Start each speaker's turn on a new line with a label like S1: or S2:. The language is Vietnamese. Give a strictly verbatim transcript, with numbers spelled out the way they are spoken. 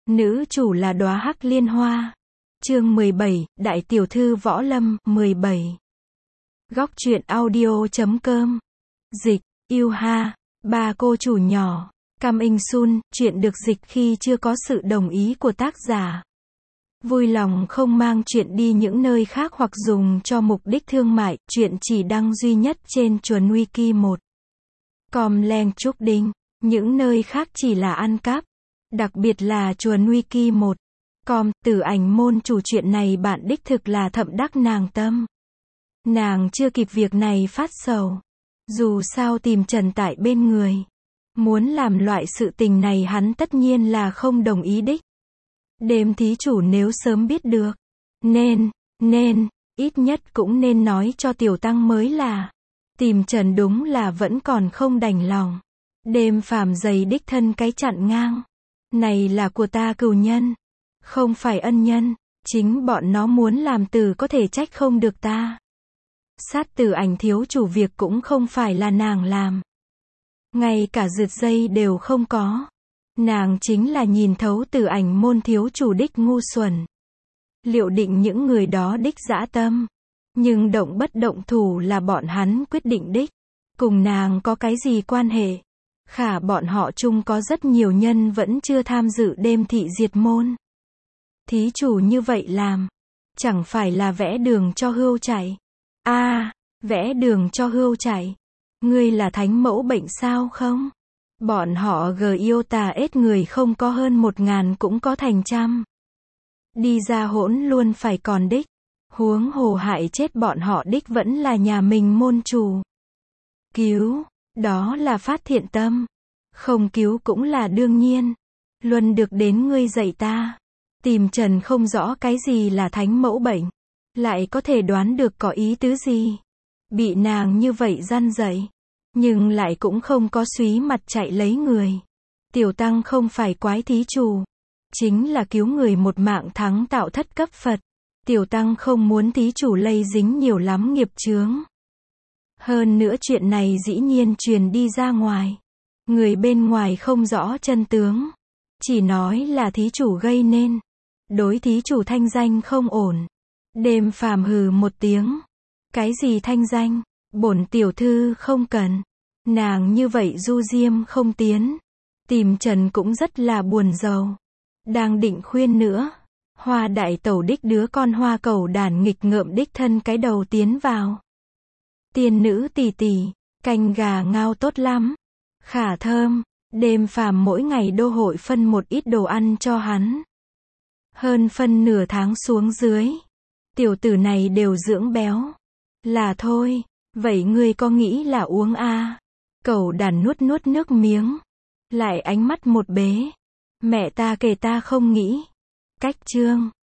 S1: Nữ chủ là đóa hắc liên hoa. Chương mười bảy, Đại tiểu thư võ lâm, mười bảy. Góc truyện audio chấm com. Dịch, yêu ha, ba cô chủ nhỏ. Coming soon, chuyện được dịch khi chưa có sự đồng ý của tác giả. Vui lòng không mang chuyện đi những nơi khác hoặc dùng cho mục đích thương mại, chuyện chỉ đăng duy nhất trên chuẩn wiki một. Com Len Trúc Đinh, những nơi khác chỉ là ăn cắp. Đặc biệt là chuẩn wiki một. Com, từ ảnh môn chủ chuyện này bạn đích thực là thậm đắc nàng tâm. Nàng chưa kịp việc này phát sầu. Dù sao tìm Trần tại bên người. Muốn làm loại sự tình này hắn tất nhiên là không đồng ý đích. Đêm thí chủ nếu sớm biết được. Nên, nên, ít nhất cũng nên nói cho tiểu tăng mới là. Tìm Trần đúng là vẫn còn không đành lòng. Đêm phàm dày đích thân cái chặn ngang. Này là của ta cừu nhân. Không phải ân nhân. Chính bọn nó muốn làm từ có thể trách không được ta. Sát từ ảnh thiếu chủ việc cũng không phải là nàng làm. Ngay cả rượt dây đều không có. Nàng chính là nhìn thấu từ ảnh môn thiếu chủ đích ngu xuẩn. Liệu định những người đó đích dã tâm. Nhưng động bất động thủ là bọn hắn quyết định đích. Cùng nàng có cái gì quan hệ. Khả bọn họ chung có rất nhiều nhân vẫn chưa tham dự đêm thị diệt môn. Thí chủ như vậy làm. Chẳng phải là vẽ đường cho hươu chạy. A, à, vẽ đường cho hươu chạy. Ngươi là thánh mẫu bệnh sao không? Bọn họ gờ yêu tà ết người không có hơn một ngàn cũng có thành trăm. Đi ra hỗn luôn phải còn đích. Huống hồ hại chết bọn họ đích vẫn là nhà mình môn chủ. Cứu, đó là phát thiện tâm. Không cứu cũng là đương nhiên. Luân được đến ngươi dạy ta. Tìm Trần không rõ cái gì là thánh mẫu bệnh. Lại có thể đoán được có ý tứ gì. Bị nàng như vậy răn dạy. Nhưng lại cũng không có súy mặt chạy lấy người. Tiểu tăng không phải quái thí chủ. Chính là cứu người một mạng thắng tạo thất cấp Phật. Tiểu tăng không muốn thí chủ lây dính nhiều lắm nghiệp chướng. Hơn nữa chuyện này dĩ nhiên truyền đi ra ngoài. Người bên ngoài không rõ chân tướng. Chỉ nói là thí chủ gây nên. Đối thí chủ thanh danh không ổn. Đêm phàm hừ một tiếng. Cái gì thanh danh? Bổn tiểu thư không cần. Nàng như vậy du diêm không tiến. Tìm Trần cũng rất là buồn rầu. Đang định khuyên nữa. Hoa đại tẩu đích đứa con hoa cầu đàn nghịch ngợm đích thân cái đầu tiến vào. Tiên nữ tỷ tỷ, canh gà ngao tốt lắm. Khả thơm, đêm phàm mỗi ngày đô hội phân một ít đồ ăn cho hắn. Hơn phân nửa tháng xuống dưới. Tiểu tử này đều dưỡng béo. Là thôi, vậy ngươi có nghĩ là uống a? À? Cẩu đàn nuốt nuốt nước miếng. Lại ánh mắt một bế. Mẹ ta kể ta không nghĩ. Cách chương.